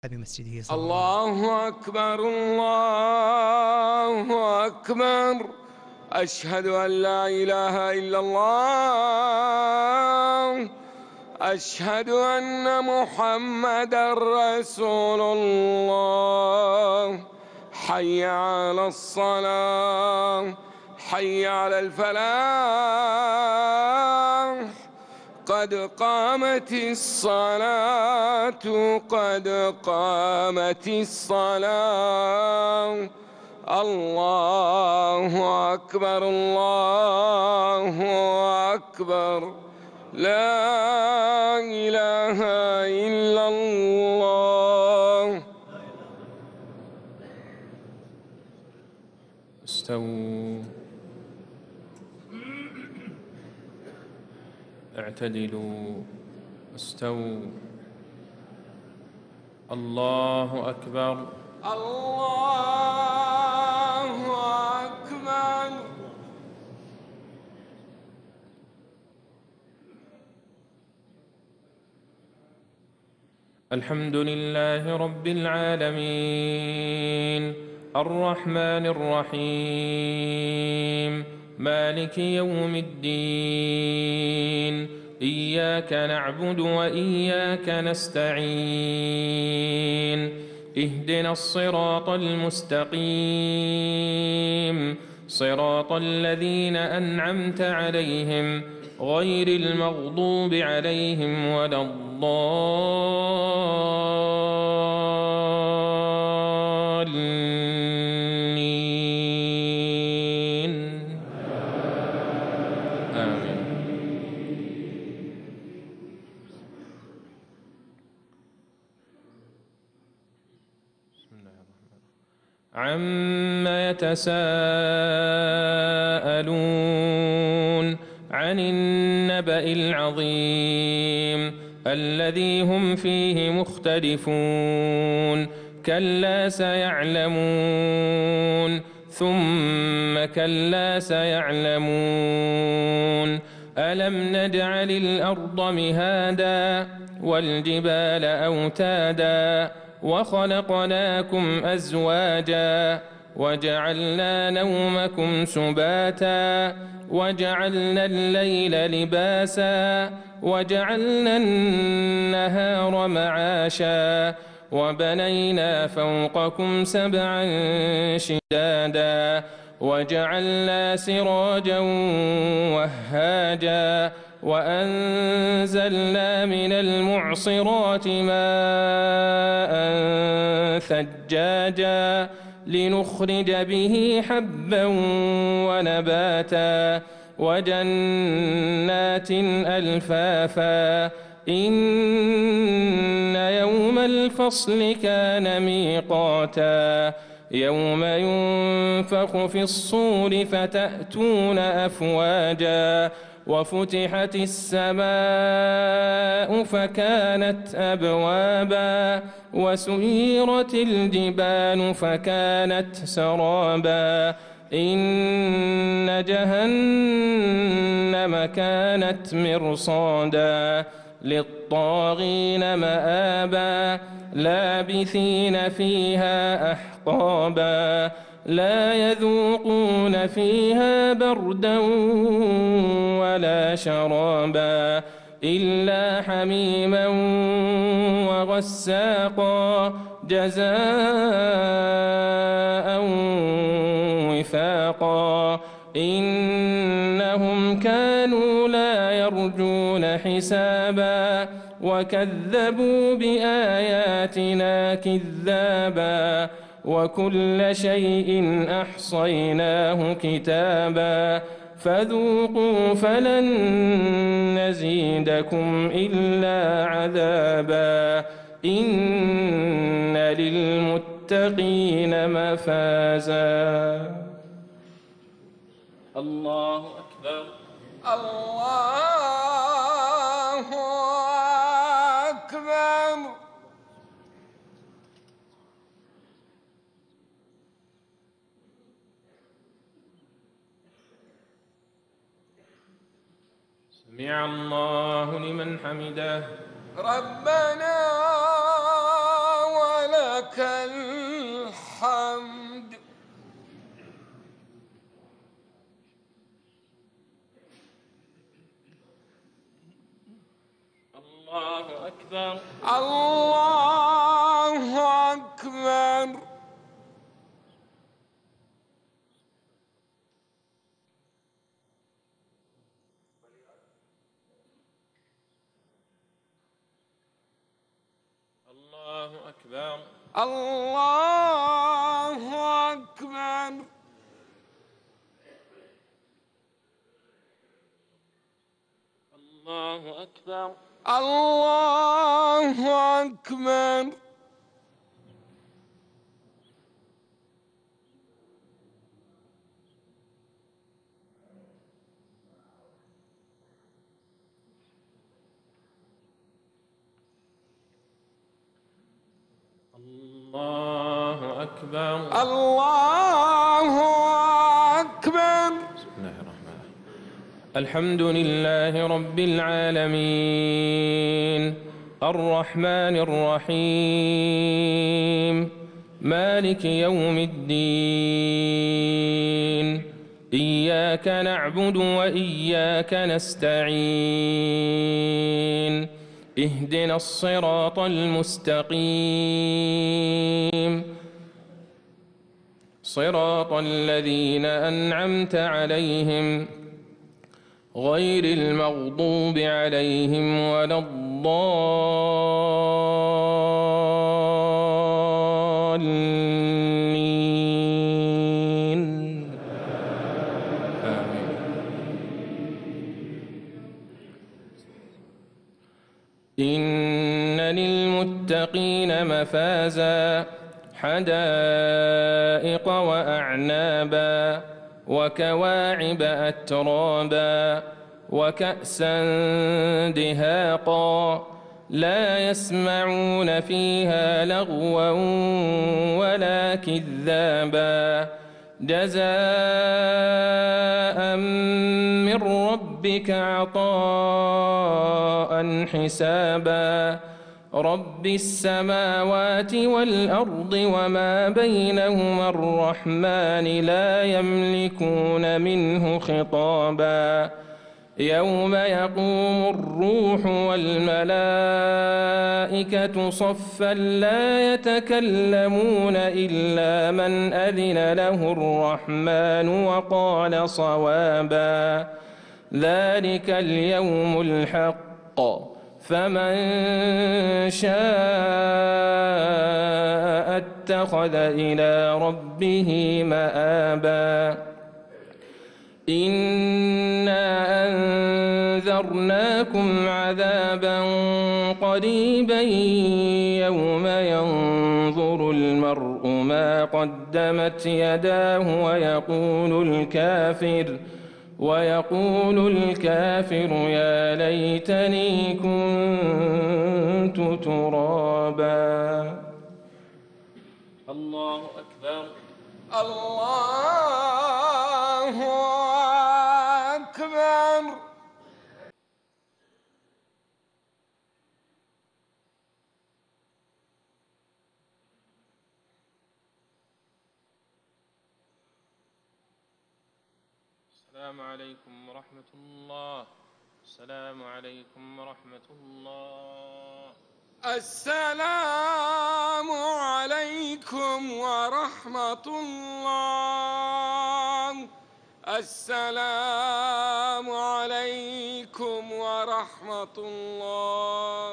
بمسجده صلى الله أكبر الله أكبر. أشهد أن لا إله إلا الله. أشهد أن محمدًا رسول الله. حي على الصلاة، حي على الفلاح. قد قامت الصلاة، قد قامت الصلاة. الله أكبر الله أكبر. لا إله إلا الله. استووا، اعتدلوا، استووا. الله أكبر الله أكبر. الحمد لله رب العالمين، الرحمن الرحيم، مالك يوم الدين. إياك نعبد وإياك نستعين. اهدنا الصراط المستقيم، صراط الذين أنعمت عليهم غير المغضوب عليهم ولا الضالين. آمين. بسم الله الرحمن الرحيم. عما يتساءلون عن النبأ العظيم الذي هم فيه مختلفون. كلا سيعلمون ثم كلا سيعلمون. ألم نجعل الأرض مهادا والجبال أوتادا وخلقناكم أزواجا وجعلنا نومكم سباتا وجعلنا الليل لباسا وجعلنا النهار معاشا وبنينا فوقكم سبعا شدادا وجعلنا سراجا وهاجا وأنزلنا من المعصرات ماء ثجاجا لنخرج به حبا ونباتا وجنات ألفافا. إن يوم الفصل كان ميقاتا. يوم ينفخ في الصور فتأتون أفواجا وفتحت السماء فكانت أبوابا وسيرت الجبال فكانت سرابا. إن جهنم كانت مرصادا للطاغين مآبا لابثين فيها أحقابا لا يذوقون فيها بردا ولا شرابا إلا حميما وغساقا جزاء وفاقا. إنهم كانوا لا يرجون حسابا وكذبوا بآياتنا كذابا وكل شيء أحصيناه كتابا فذوقوا فلن نزيدكم إلا عذابا. إن للمتقين مفازا. الله أكبر الله أكبر. سمع الله لمن حمده. ربنا ولك الحمد. الله أكبر. الله أكبر. الله أكبر. الله أكبر. الله أكبر. الله أكبر. الله أكبر. الله أكبر. بسم الله الرحمن الرحيم. الحمد لله رب العالمين الرحمن الرحيم مالك يوم الدين إياك نعبد وإياك نستعين اهدنا الصراط المستقيم صراط الذين أنعمت عليهم غير المغضوب عليهم ولا الضالين آمين. إن للمتقين مفازا حدائق وأعنابا وكواعب أترابا وكأسا دهاقا لا يسمعون فيها لغوا ولا كذابا جزاء من ربك عطاء حسابا رب السماوات والأرض وما بينهما الرحمن لا يملكون منه خطابا يوم يقوم الروح والملائكة صفا لا يتكلمون إلا من أذن له الرحمن وقال صوابا ذلك اليوم الحق فمن شاء اتخذ إلى ربه مآبا إنا أنذرناكم عذابا قريبا يوم ينظر المرء ما قدمت يداه ويقول الكافر يا ليتني كنت ترابا. الله أكبر. الله أكبر. السلام عليكم ورحمة الله. السلام عليكم ورحمة الله. السلام عليكم ورحمة الله. السلام عليكم ورحمة الله.